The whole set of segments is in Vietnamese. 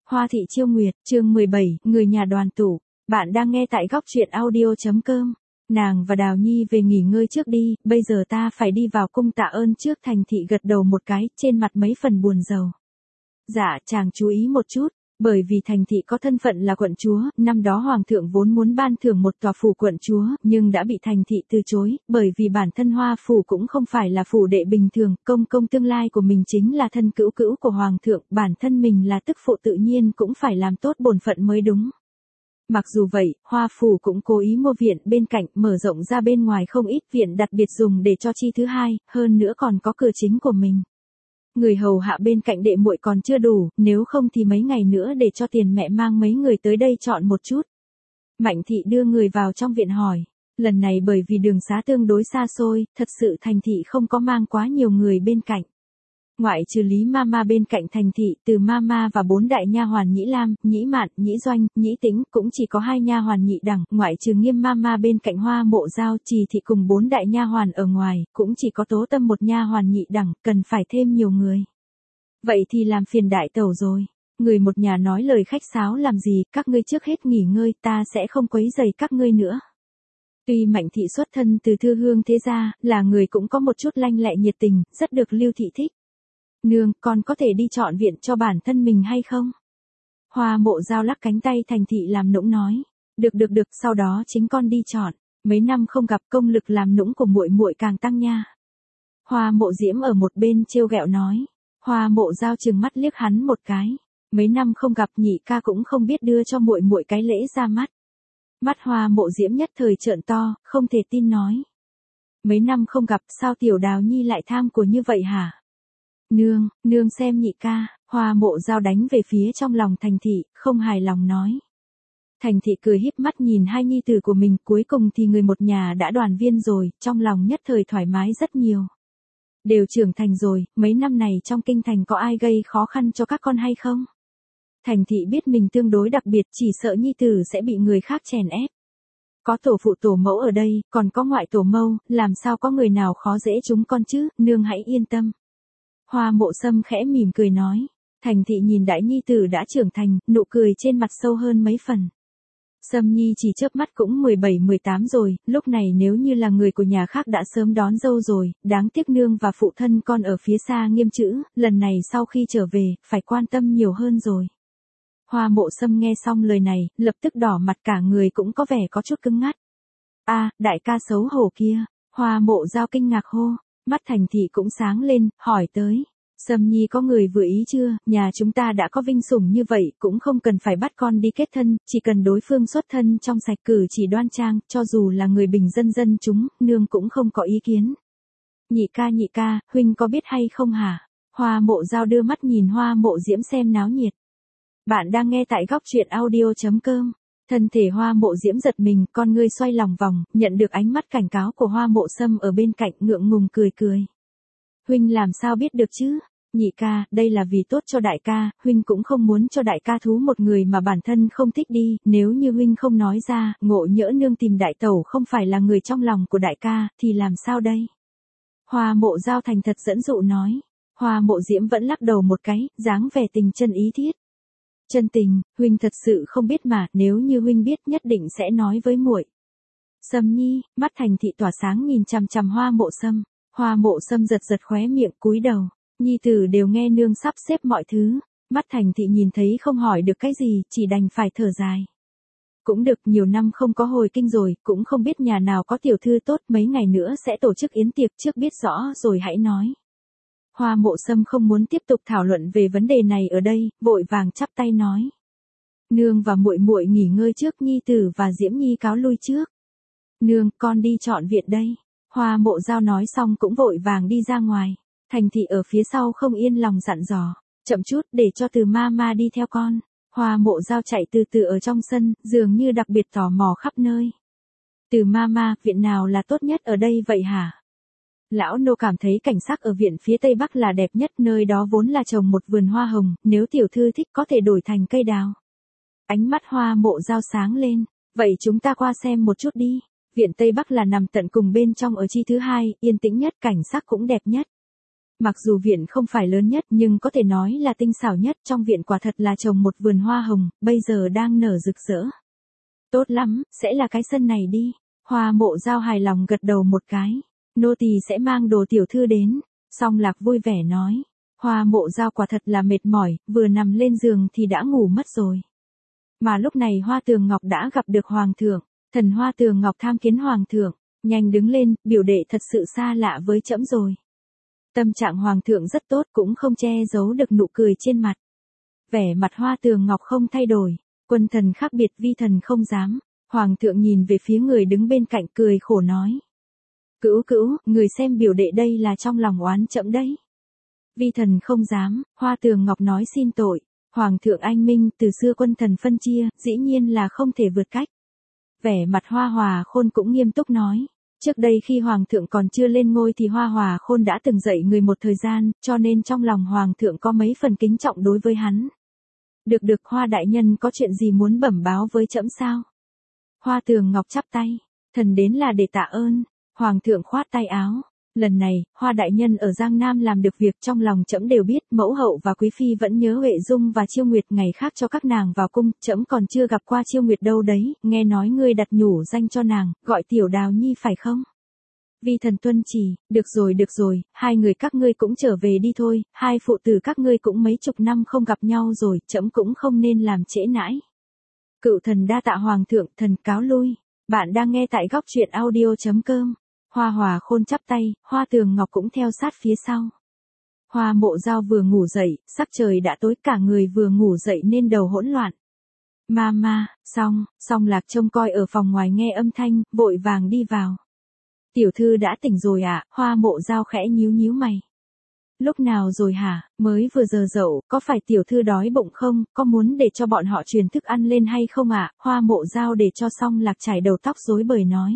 Hoa thị chiêu nguyệt, chương 17, người nhà đoàn tụ. Bạn đang nghe tại góc truyện audio.com. Nàng và Đào Nhi về nghỉ ngơi trước đi, bây giờ ta phải đi vào cung tạ ơn trước. Thành thị gật đầu một cái, trên mặt mấy phần buồn rầu. Dạ, chàng chú ý một chút. Bởi vì Thành thị có thân phận là quận chúa, năm đó Hoàng thượng vốn muốn ban thưởng một tòa phủ quận chúa, nhưng đã bị Thành thị từ chối, bởi vì bản thân Hoa phủ cũng không phải là phủ đệ bình thường, công tương lai của mình chính là thân cữu cữu của Hoàng thượng, bản thân mình là tức phụ tự nhiên cũng phải làm tốt bổn phận mới đúng. Mặc dù vậy, Hoa phủ cũng cố ý mua viện bên cạnh, mở rộng ra bên ngoài không ít viện đặc biệt dùng để cho chi thứ hai, hơn nữa còn có cửa chính của mình. Người hầu hạ bên cạnh đệ muội còn chưa đủ, nếu không thì mấy ngày nữa để cho tiền mẹ mang mấy người tới đây chọn một chút. Mạnh thị đưa người vào trong viện hỏi. Lần này bởi vì đường xá tương đối xa xôi, thật sự Thành thị không có mang quá nhiều người bên cạnh. Ngoại trừ Lý Mama bên cạnh Thành thị, Từ Mama và 4 đại nha hoàn Nhĩ Lam, Nhĩ Mạn, Nhĩ Doanh, Nhĩ Tĩnh, cũng chỉ có 2 nha hoàn Nhị Đẳng, ngoại trừ Nghiêm Mama bên cạnh Hoa Mộ Giao, Trì thị cùng 4 đại nha hoàn ở ngoài, cũng chỉ có Tố Tâm một nha hoàn Nhị Đẳng, cần phải thêm nhiều người. Vậy thì làm phiền đại tẩu rồi. Người một nhà nói lời khách sáo làm gì, các ngươi trước hết nghỉ ngơi, ta sẽ không quấy rầy các ngươi nữa. Tuy Mạnh thị xuất thân từ thư hương thế gia, là người cũng có một chút lanh lẹ nhiệt tình, rất được Lưu thị thích. Nương, con có thể đi chọn viện cho bản thân mình hay không? Hoa Mộ Giao lắc cánh tay Thành thị làm nũng nói. Được, sau đó chính con đi chọn. Mấy năm không gặp, công lực làm nũng của muội muội càng tăng nha. Hoa Mộ Diễm ở một bên trêu ghẹo nói. Hoa Mộ Giao trừng mắt liếc hắn một cái. Mấy năm không gặp, nhị ca cũng không biết đưa cho muội muội cái lễ ra mắt. Mắt Hoa Mộ Diễm nhất thời trợn to, không thể tin nói. Mấy năm không gặp, sao tiểu Đào Nhi lại tham của như vậy hả? Nương xem nhị ca. Hoa Mộ Giao đánh về phía trong lòng Thành thị, không hài lòng nói. Thành thị cười híp mắt nhìn hai nhi tử của mình, cuối cùng thì người một nhà đã đoàn viên rồi, trong lòng nhất thời thoải mái rất nhiều. Đều trưởng thành rồi, mấy năm này trong kinh thành có ai gây khó khăn cho các con hay không? Thành thị biết mình tương đối đặc biệt, chỉ sợ nhi tử sẽ bị người khác chèn ép. Có tổ phụ tổ mẫu ở đây, còn có ngoại tổ mâu, làm sao có người nào khó dễ chúng con chứ, nương hãy yên tâm. Hoa Mộ Sâm khẽ mỉm cười nói. Thành thị nhìn đại nhi tử đã trưởng thành, nụ cười trên mặt sâu hơn mấy phần. Sâm Nhi chỉ chớp mắt cũng 17-18 rồi, lúc này nếu như là người của nhà khác đã sớm đón dâu rồi, đáng tiếc nương và phụ thân con ở phía xa Nghiêm chữ, lần này sau khi trở về, phải quan tâm nhiều hơn rồi. Hoa Mộ Sâm nghe xong lời này, lập tức đỏ mặt, cả người cũng có vẻ có chút cứng ngắt. Đại ca xấu hổ kia. Hoa Mộ Giao kinh ngạc hô. Mắt Thành thị cũng sáng lên, hỏi tới. Sâm Nhi có người vừa ý chưa, nhà chúng ta đã có vinh sủng như vậy, cũng không cần phải bắt con đi kết thân, chỉ cần đối phương xuất thân trong sạch cử chỉ đoan trang, cho dù là người bình dân chúng, nương cũng không có ý kiến. Nhị ca, huynh có biết hay không hả? Hoa Mộ Giao đưa mắt nhìn Hoa Mộ Diễm xem náo nhiệt. Bạn đang nghe tại góc truyện audio.com. Thân thể Hoa Mộ Diễm giật mình, con ngươi xoay lòng vòng, nhận được ánh mắt cảnh cáo của Hoa Mộ Sâm ở bên cạnh, ngượng ngùng cười. Huynh làm sao biết được chứ? Nhị ca, đây là vì tốt cho đại ca, huynh cũng không muốn cho đại ca thú một người mà bản thân không thích đi, nếu như huynh không nói ra, ngộ nhỡ nương tìm đại tẩu không phải là người trong lòng của đại ca, thì làm sao đây? Hoa Mộ Giao thành thật dẫn dụ nói. Hoa Mộ Diễm vẫn lắc đầu một cái, dáng vẻ tình chân ý thiết. Chân tình, huynh thật sự không biết mà, nếu như huynh biết nhất định sẽ nói với muội. Sâm Nhi, mắt Thành thị tỏa sáng nhìn chằm chằm Hoa Mộ Sâm. Hoa Mộ Sâm giật khóe miệng, cúi đầu. Nhi tử đều nghe nương sắp xếp mọi thứ. Mắt Thành thị nhìn thấy không hỏi được cái gì, chỉ đành phải thở dài. Cũng được, nhiều năm không có hồi kinh rồi, cũng không biết nhà nào có tiểu thư tốt, mấy ngày nữa sẽ tổ chức yến tiệc, trước biết rõ rồi hãy nói. Hoa Mộ Sâm không muốn tiếp tục thảo luận về vấn đề này ở đây, vội vàng chắp tay nói. Nương và muội muội nghỉ ngơi trước, nhi tử và Diễm Nhi cáo lui trước. Nương, con đi chọn viện đây. Hoa Mộ Giao nói xong cũng vội vàng đi ra ngoài. Thành thị ở phía sau không yên lòng dặn dò. Chậm chút, để cho Từ Mama đi theo con. Hoa Mộ Giao chạy từ từ ở trong sân, dường như đặc biệt tò mò khắp nơi. Từ Mama, viện nào là tốt nhất ở đây vậy hả? Lão nô cảm thấy cảnh sắc ở viện phía tây bắc là đẹp nhất, nơi đó vốn là trồng một vườn hoa hồng, nếu tiểu thư thích có thể đổi thành cây đào. Ánh mắt Hoa Mộ Giao sáng lên, vậy chúng ta qua xem một chút đi. Viện tây bắc là nằm tận cùng bên trong ở chi thứ hai, yên tĩnh nhất, cảnh sắc cũng đẹp nhất. Mặc dù viện không phải lớn nhất nhưng có thể nói là tinh xảo nhất, trong viện quả thật là trồng một vườn hoa hồng, bây giờ đang nở rực rỡ. Tốt lắm, sẽ là cái sân này đi. Hoa Mộ Dao hài lòng gật đầu một cái. Nô tỳ sẽ mang đồ tiểu thư đến. Song Lạc vui vẻ nói. Hoa Mộ Dao quả thật là mệt mỏi, vừa nằm lên giường thì đã ngủ mất rồi. Mà lúc này Hoa Tường Ngọc đã gặp được Hoàng thượng. Thần Hoa Tường Ngọc tham kiến Hoàng thượng. Nhanh đứng lên, biểu đệ thật sự xa lạ với trẫm rồi. Tâm trạng Hoàng thượng rất tốt, cũng không che giấu được nụ cười trên mặt. Vẻ mặt Hoa Tường Ngọc không thay đổi. Quân thần khác biệt, vi thần không dám. Hoàng thượng nhìn về phía người đứng bên cạnh cười khổ nói. Cữu cữu, người xem biểu đệ đây là trong lòng oán trẫm đấy. Vi thần không dám, Hoa Tường Ngọc nói xin tội. Hoàng thượng anh minh, từ xưa quân thần phân chia, dĩ nhiên là không thể vượt cách. Vẻ mặt Hoa Hòa Khôn cũng nghiêm túc nói. Trước đây khi Hoàng thượng còn chưa lên ngôi thì Hoa Hòa Khôn đã từng dạy người một thời gian, cho nên trong lòng Hoàng thượng có mấy phần kính trọng đối với hắn. Được Hoa đại nhân có chuyện gì muốn bẩm báo với trẫm sao? Hoa Tường Ngọc chắp tay, thần đến là để tạ ơn. Hoàng thượng khoát tay áo. Lần này, Hoa đại nhân ở Giang Nam làm được việc trong lòng trẫm đều biết, mẫu hậu và quý phi vẫn nhớ Huệ Dung và Chiêu Nguyệt, ngày khác cho các nàng vào cung, trẫm còn chưa gặp qua Chiêu Nguyệt đâu đấy, nghe nói ngươi đặt nhủ danh cho nàng, gọi Tiểu Đào Nhi phải không? Vi thần tuân chỉ, được rồi, hai người các ngươi cũng trở về đi thôi, hai phụ tử các ngươi cũng mấy chục năm không gặp nhau rồi, trẫm cũng không nên làm trễ nãi. Cựu thần đa tạ Hoàng thượng, thần cáo lui. Bạn đang nghe tại góc truyện audio.com. Hoa Hòa Khôn chắp tay, Hoa Tường Ngọc cũng theo sát phía sau. Hoa Mộ Dao vừa ngủ dậy, sắc trời đã tối, cả người vừa ngủ dậy nên đầu hỗn loạn. Mama, Song Lạc trông coi ở phòng ngoài nghe âm thanh, vội vàng đi vào. Tiểu thư đã tỉnh rồi ạ? Hoa Mộ Dao khẽ nhíu mày. Lúc nào rồi hả? Mới vừa giờ dậu, có phải tiểu thư đói bụng không? Có muốn để cho bọn họ truyền thức ăn lên hay không ạ? Hoa Mộ Dao để cho Song Lạc chải đầu tóc rối bời nói.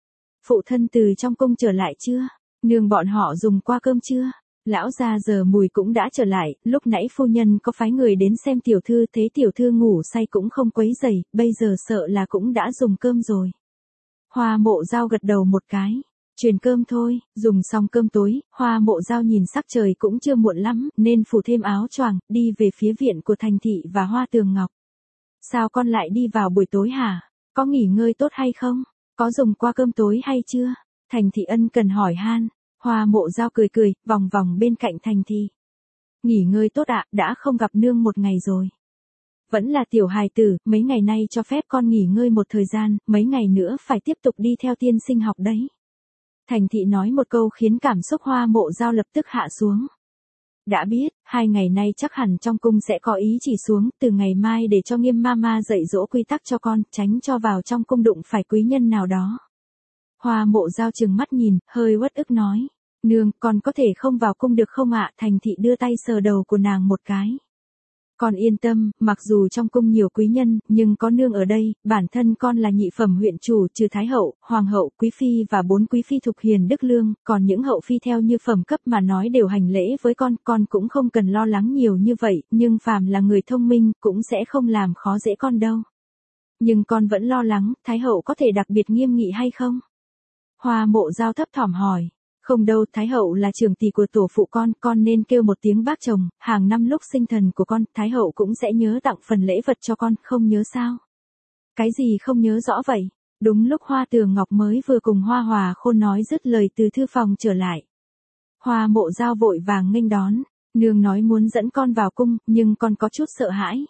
Phụ thân từ trong cung trở lại chưa? Nương bọn họ dùng qua cơm chưa? Lão già giờ mùi cũng đã trở lại, lúc nãy phu nhân có phái người đến xem tiểu thư, thế tiểu thư ngủ say cũng không quấy rầy, bây giờ sợ là cũng đã dùng cơm rồi. Hoa Mộ Dao gật đầu một cái. Truyền cơm thôi, dùng xong cơm tối, Hoa Mộ Dao nhìn sắc trời cũng chưa muộn lắm, nên phủ thêm áo choàng, đi về phía viện của Thành Thị và Hoa Tường Ngọc. Sao con lại đi vào buổi tối hả? Có nghỉ ngơi tốt hay không? Có dùng qua cơm tối hay chưa? Thành Thị ân cần hỏi han. Hoa Mộ Dao cười, vòng bên cạnh Thành Thị. Nghỉ ngơi tốt ạ, đã không gặp nương một ngày rồi. Vẫn là tiểu hài tử, mấy ngày nay cho phép con nghỉ ngơi một thời gian, mấy ngày nữa phải tiếp tục đi theo tiên sinh học đấy. Thành Thị nói một câu khiến cảm xúc Hoa Mộ Dao lập tức hạ xuống. Đã biết, 2 ngày nay chắc hẳn trong cung sẽ có ý chỉ xuống, từ ngày mai để cho Nghiêm Mama dạy dỗ quy tắc cho con, tránh cho vào trong cung đụng phải quý nhân nào đó. Hoa Mộ Dao trừng mắt nhìn, hơi uất ức nói. Nương, con có thể không vào cung được không ạ? Thành Thị đưa tay sờ đầu của nàng một cái. Con yên tâm, mặc dù trong cung nhiều quý nhân, nhưng có nương ở đây, bản thân con là nhị phẩm huyện chủ, trừ Thái hậu, Hoàng hậu, Quý phi và 4 quý phi thục hiền đức lương, còn những hậu phi theo như phẩm cấp mà nói đều hành lễ với con cũng không cần lo lắng nhiều như vậy, nhưng phàm là người thông minh, cũng sẽ không làm khó dễ con đâu. Nhưng con vẫn lo lắng, Thái hậu có thể đặc biệt nghiêm nghị hay không? Hoa Mộ Dao thấp thỏm hỏi. Không đâu, Thái hậu là trưởng tỷ của tổ phụ con nên kêu một tiếng bác chồng, hàng năm lúc sinh thần của con, Thái hậu cũng sẽ nhớ tặng phần lễ vật cho con, không nhớ sao? Cái gì không nhớ rõ vậy? Đúng lúc Hoa Tường Ngọc mới vừa cùng Hoa Hòa Khôn nói dứt lời từ thư phòng trở lại. Hoa Mộ Dao vội vàng nghênh đón, nương nói muốn dẫn con vào cung, nhưng con có chút sợ hãi.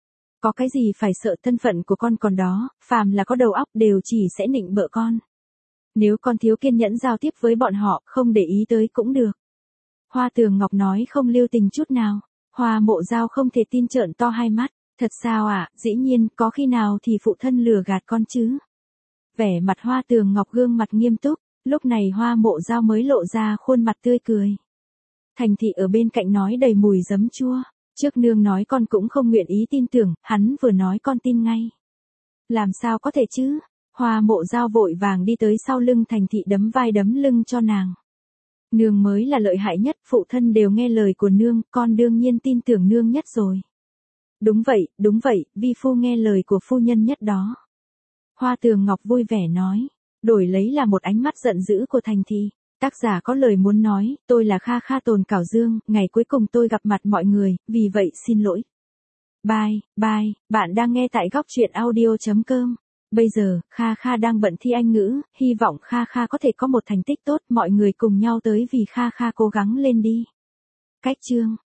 Có cái gì phải sợ, thân phận của con còn đó, phàm là có đầu óc đều chỉ sẽ nịnh bợ con. Nếu con thiếu kiên nhẫn giao tiếp với bọn họ, không để ý tới cũng được. Hoa Tường Ngọc nói không lưu tình chút nào. Hoa Mộ Dao không thể tin, trợn to hai mắt. Thật sao ạ? Dĩ nhiên, có khi nào thì phụ thân lừa gạt con chứ? Vẻ mặt Hoa Tường Ngọc gương mặt nghiêm túc, lúc này Hoa Mộ Dao mới lộ ra khuôn mặt tươi cười. Thành Thị ở bên cạnh nói đầy mùi giấm chua. Trước nương nói con cũng không nguyện ý tin tưởng, hắn vừa nói con tin ngay. Làm sao có thể chứ? Hoa Mộ Dao vội vàng đi tới sau lưng Thành Thị đấm vai đấm lưng cho nàng. Nương mới là lợi hại nhất, phụ thân đều nghe lời của nương, con đương nhiên tin tưởng nương nhất rồi. Đúng vậy, vi phu nghe lời của phu nhân nhất đó. Hoa Tường Ngọc vui vẻ nói, đổi lấy là một ánh mắt giận dữ của Thành Thị. Tác giả có lời muốn nói, tôi là Kha Kha Tồn Cảo Dương, ngày cuối cùng tôi gặp mặt mọi người, vì vậy xin lỗi. Bye, bye, bạn đang nghe tại góc truyện audio.com. Bây giờ, Kha Kha đang bận thi Anh ngữ, hy vọng Kha Kha có thể có một thành tích tốt, mọi người cùng nhau tới vì Kha Kha cố gắng lên đi. Cách chương